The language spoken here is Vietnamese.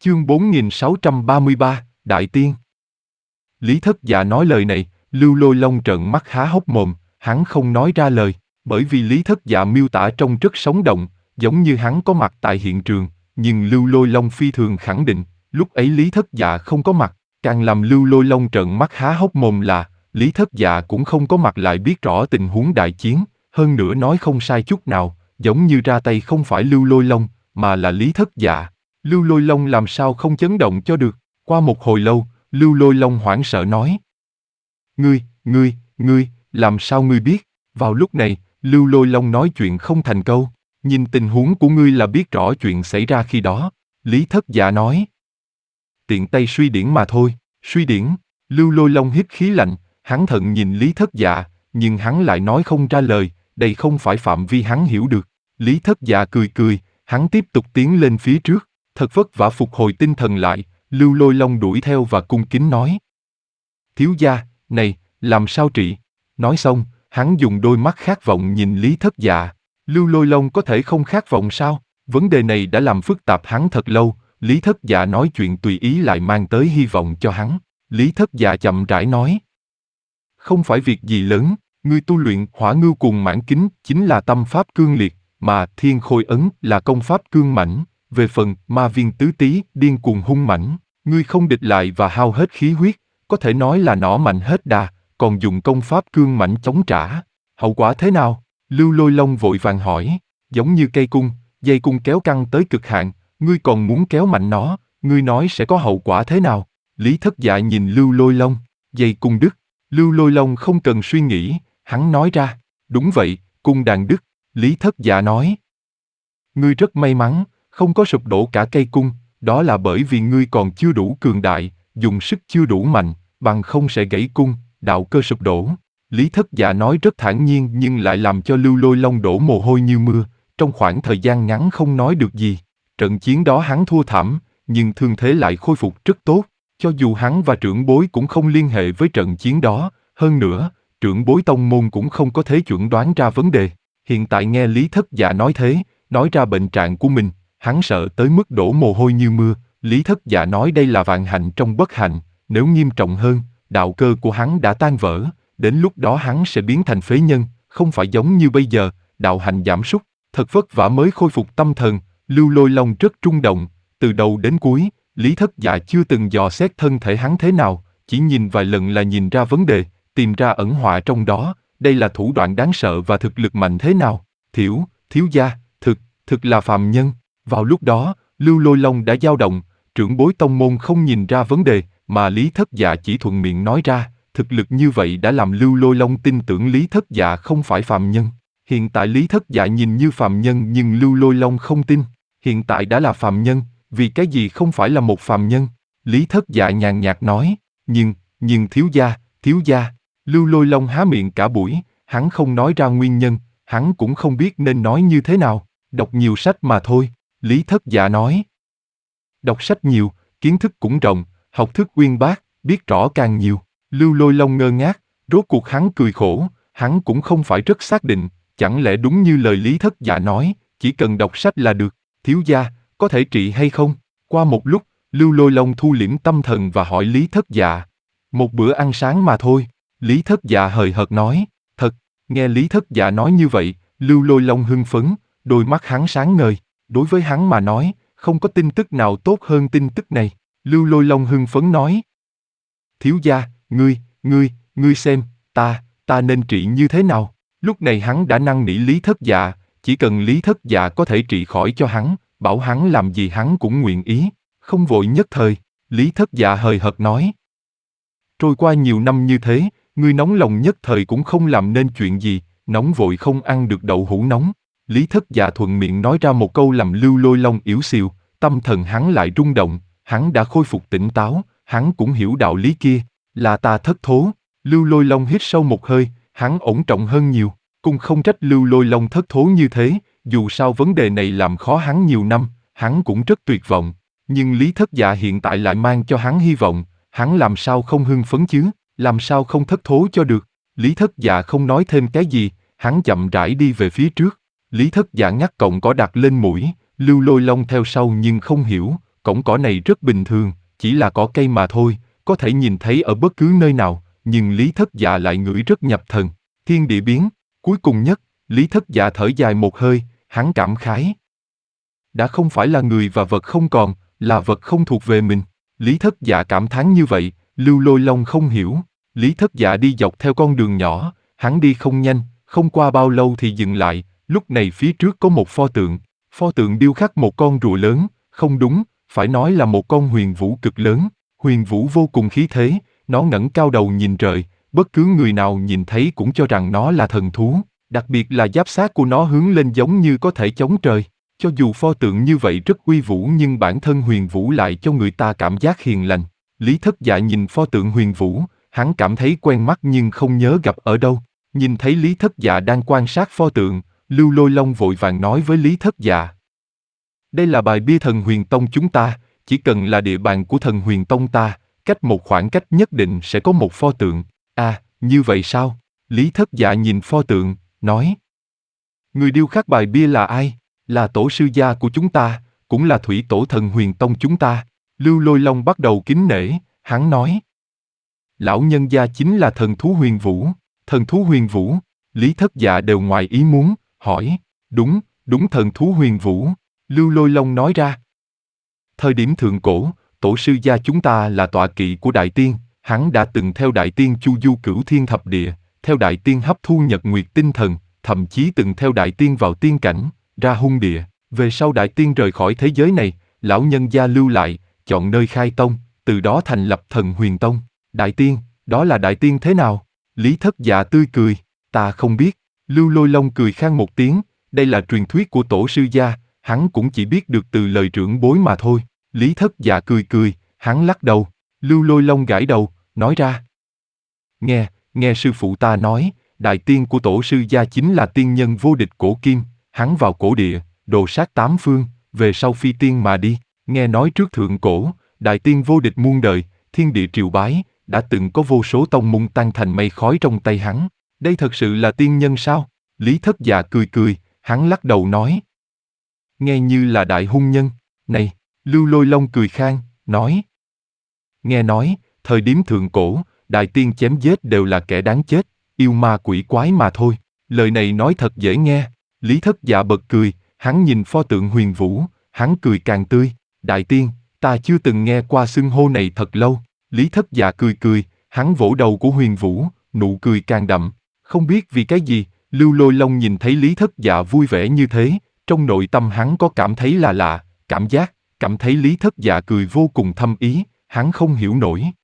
Chương 4633, Đại Tiên. Lý Thất Dạ nói lời này, Lưu Lôi Long trợn mắt há hốc mồm, hắn không nói ra lời, bởi vì Lý Thất Dạ miêu tả trông rất sống động, giống như hắn có mặt tại hiện trường, nhưng Lưu Lôi Long phi thường khẳng định, lúc ấy Lý Thất Dạ không có mặt, càng làm Lưu Lôi Long trợn mắt há hốc mồm là, Lý Thất Dạ cũng không có mặt lại biết rõ tình huống đại chiến, hơn nữa nói không sai chút nào, giống như ra tay không phải Lưu Lôi Long, mà là Lý Thất Dạ. Lưu Lôi Long làm sao không chấn động cho được, qua một hồi lâu, Lưu Lôi Long hoảng sợ nói. Ngươi, làm sao ngươi biết? Vào lúc này, Lưu Lôi Long nói chuyện không thành câu, nhìn tình huống của ngươi là biết rõ chuyện xảy ra khi đó. Lý Thất Dạ nói. Tiện tay suy điển mà thôi, suy điển. Lưu Lôi Long hít khí lạnh, hắn thận nhìn Lý Thất Dạ, nhưng hắn lại nói không ra lời, đây không phải phạm vi hắn hiểu được. Lý Thất Dạ cười, hắn tiếp tục tiến lên phía trước, thật vất vả phục hồi tinh thần lại, Lưu Lôi Long đuổi theo và cung kính nói. Thiếu gia, này, làm sao trị? Nói xong, hắn dùng đôi mắt khát vọng nhìn Lý Thất Dạ. Lưu Lôi Long có thể không khát vọng sao? Vấn đề này đã làm phức tạp hắn thật lâu, Lý Thất Dạ nói chuyện tùy ý lại mang tới hy vọng cho hắn. Lý Thất Dạ chậm rãi nói. Không phải việc gì lớn, ngươi tu luyện Hỏa Ngưu Cuồng Mãn Kính chính là tâm pháp cương liệt, mà Thiên Khôi Ấn là công pháp cương mãnh. Về phần Ma Viên Tứ Tí điên cuồng hung mãnh, ngươi không địch lại và hao hết khí huyết, có thể nói là nỏ mạnh hết đà, còn dùng công pháp cương mãnh chống trả. Hậu quả thế nào? Lưu Lôi Long vội vàng hỏi. Giống như cây cung, dây cung kéo căng tới cực hạn, ngươi còn muốn kéo mạnh nó, ngươi nói sẽ có hậu quả thế nào? Lý Thất Dạ nhìn Lưu Lôi Long, dây cung đứt. Lưu Lôi Long không cần suy nghĩ, hắn nói ra. Đúng vậy, cung đàn đứt. Lý Thất Dạ nói. Ngươi rất may mắn, không có sụp đổ cả cây cung, đó là bởi vì ngươi còn chưa đủ cường đại, dùng sức chưa đủ mạnh, bằng không sẽ gãy cung, đạo cơ sụp đổ. Lý Thất Dạ nói rất thản nhiên nhưng lại làm cho Lưu Lôi Long đổ mồ hôi như mưa, trong khoảng thời gian ngắn không nói được gì. Trận chiến đó hắn thua thảm, nhưng thương thế lại khôi phục rất tốt, cho dù hắn và trưởng bối cũng không liên hệ với trận chiến đó, hơn nữa, trưởng bối tông môn cũng không có thể chuẩn đoán ra vấn đề. Hiện tại nghe Lý Thất Dạ nói thế, nói ra bệnh trạng của mình, hắn sợ tới mức đổ mồ hôi như mưa. Lý Thất Dạ nói đây là vạn hạnh trong bất hạnh, nếu nghiêm trọng hơn, đạo cơ của hắn đã tan vỡ, đến lúc đó hắn sẽ biến thành phế nhân, không phải giống như bây giờ, đạo hạnh giảm sút, thật vất vả mới khôi phục tâm thần. Lưu Lôi Long rất rung động, từ đầu đến cuối, Lý Thất Dạ chưa từng dò xét thân thể hắn thế nào, chỉ nhìn vài lần là nhìn ra vấn đề, tìm ra ẩn họa trong đó, đây là thủ đoạn đáng sợ và thực lực mạnh thế nào. Thiếu gia, thực là phàm nhân. Vào lúc đó, Lưu Lôi Long đã dao động, trưởng bối tông môn không nhìn ra vấn đề, mà Lý Thất Dạ chỉ thuận miệng nói ra, thực lực như vậy đã làm Lưu Lôi Long tin tưởng Lý Thất Dạ không phải phàm nhân. Hiện tại Lý Thất Dạ nhìn như phàm nhân nhưng Lưu Lôi Long không tin, hiện tại đã là phàm nhân, vì cái gì không phải là một phàm nhân? Lý Thất Dạ nhàn nhạt nói, nhưng thiếu gia, Lưu Lôi Long há miệng cả buổi, hắn không nói ra nguyên nhân, hắn cũng không biết nên nói như thế nào, đọc nhiều sách mà thôi, Lý Thất Dạ nói. Đọc sách nhiều, kiến thức cũng rộng, học thức uyên bác, biết rõ càng nhiều. Lưu Lôi Long ngơ ngác, rốt cuộc hắn cười khổ, hắn cũng không phải rất xác định, chẳng lẽ đúng như lời Lý Thất Dạ nói, chỉ cần đọc sách là được, thiếu gia, có thể trị hay không? Qua một lúc, Lưu Lôi Long thu liễm tâm thần và hỏi Lý Thất Dạ. Một bữa ăn sáng mà thôi, Lý Thất Dạ hời hợt nói, thật, nghe Lý Thất Dạ nói như vậy, Lưu Lôi Long hưng phấn, đôi mắt hắn sáng ngời, đối với hắn mà nói, không có tin tức nào tốt hơn tin tức này. Lưu Lôi Long hưng phấn nói. Thiếu gia, ngươi xem, ta nên trị như thế nào? Lúc này hắn đã năn nỉ Lý Thất Dạ, chỉ cần Lý Thất Dạ có thể trị khỏi cho hắn, bảo hắn làm gì hắn cũng nguyện ý, không vội nhất thời. Lý Thất Dạ hời hợt nói. Trôi qua nhiều năm như thế, ngươi nóng lòng nhất thời cũng không làm nên chuyện gì, nóng vội không ăn được đậu hũ nóng. Lý Thất Dạ thuận miệng nói ra một câu làm Lưu Lôi Long yếu xìu, tâm thần hắn lại rung động, hắn đã khôi phục tỉnh táo, hắn cũng hiểu đạo lý kia, là ta thất thố. Lưu Lôi Long hít sâu một hơi, hắn ổn trọng hơn nhiều, cũng không trách Lưu Lôi Long thất thố như thế, dù sao vấn đề này làm khó hắn nhiều năm, hắn cũng rất tuyệt vọng, nhưng Lý Thất Dạ hiện tại lại mang cho hắn hy vọng, hắn làm sao không hưng phấn chứ, làm sao không thất thố cho được. Lý Thất Dạ không nói thêm cái gì, hắn chậm rãi đi về phía trước. Lý Thất Dạ ngắt cọng cỏ đặt lên mũi, Lưu Lôi Long theo sau nhưng không hiểu, cọng cỏ này rất bình thường, chỉ là cỏ cây mà thôi, có thể nhìn thấy ở bất cứ nơi nào, nhưng Lý Thất Dạ lại ngửi rất nhập thần. Thiên địa biến, cuối cùng nhất, Lý Thất Dạ thở dài một hơi, hắn cảm khái. Đã không phải là người và vật không còn, là vật không thuộc về mình. Lý Thất Dạ cảm thán như vậy, Lưu Lôi Long không hiểu. Lý Thất Dạ đi dọc theo con đường nhỏ, hắn đi không nhanh, không qua bao lâu thì dừng lại, lúc này phía trước có một pho tượng. Pho tượng điêu khắc một con rùa lớn, không đúng, phải nói là một con huyền vũ cực lớn. Huyền vũ vô cùng khí thế, nó ngẩng cao đầu nhìn trời, bất cứ người nào nhìn thấy cũng cho rằng nó là thần thú, đặc biệt là giáp xác của nó hướng lên giống như có thể chống trời. Cho dù pho tượng như vậy rất uy vũ nhưng bản thân huyền vũ lại cho người ta cảm giác hiền lành. Lý Thất Dạ nhìn pho tượng huyền vũ, hắn cảm thấy quen mắt nhưng không nhớ gặp ở đâu. Nhìn thấy Lý Thất Dạ đang quan sát pho tượng, Lưu Lôi Long vội vàng nói với Lý Thất Dạ. Đây là bài bia thần huyền tông chúng ta, chỉ cần là địa bàn của thần huyền tông ta, cách một khoảng cách nhất định sẽ có một pho tượng. À, như vậy sao? Lý Thất Dạ nhìn pho tượng, nói. Người điêu khắc bài bia là ai? Là tổ sư gia của chúng ta, cũng là thủy tổ thần huyền tông chúng ta. Lưu Lôi Long bắt đầu kính nể, hắn nói. Lão nhân gia chính là thần thú huyền vũ. Thần thú huyền vũ? Lý Thất Dạ đều ngoài ý muốn, hỏi. Đúng, đúng thần thú huyền vũ. Lưu Lôi Long nói ra. Thời điểm thượng cổ, tổ sư gia chúng ta là tọa kỵ của Đại Tiên, hắn đã từng theo Đại Tiên chu du cửu thiên thập địa, theo Đại Tiên hấp thu nhật nguyệt tinh thần, thậm chí từng theo Đại Tiên vào tiên cảnh, ra hung địa. Về sau Đại Tiên rời khỏi thế giới này, lão nhân gia lưu lại, chọn nơi khai tông, từ đó thành lập thần huyền tông. Đại Tiên, đó là Đại Tiên thế nào? Lý Thất Dạ tươi cười, ta không biết. Lưu Lôi Long cười khan một tiếng, đây là truyền thuyết của tổ sư gia, hắn cũng chỉ biết được từ lời trưởng bối mà thôi. Lý Thất Dạ cười cười, hắn lắc đầu. Lưu Lôi Long gãi đầu, nói ra. Nghe sư phụ ta nói, Đại Tiên của tổ sư gia chính là tiên nhân vô địch cổ kim, hắn vào cổ địa, đồ sát tám phương, về sau phi tiên mà đi. Nghe nói trước thượng cổ, Đại Tiên vô địch muôn đời, thiên địa triều bái, đã từng có vô số tông môn tan thành mây khói trong tay hắn. Đây thật sự là tiên nhân sao? Lý Thất Dạ cười cười, hắn lắc đầu nói. Nghe như là đại hung nhân. Này, Lưu Lôi Long cười khan, nói. Nghe nói, thời điểm thượng cổ, Đại Tiên chém giết đều là kẻ đáng chết, yêu ma quỷ quái mà thôi. Lời này nói thật dễ nghe. Lý Thất Dạ bật cười, hắn nhìn pho tượng huyền vũ, hắn cười càng tươi. Đại Tiên, ta chưa từng nghe qua xưng hô này thật lâu. Lý Thất Dạ cười cười, hắn vỗ đầu của huyền vũ, nụ cười càng đậm. Không biết vì cái gì, Lưu Lôi Long nhìn thấy Lý Thất Dạ vui vẻ như thế, trong nội tâm hắn có cảm thấy là lạ, cảm thấy Lý Thất Dạ cười vô cùng thâm ý, hắn không hiểu nổi.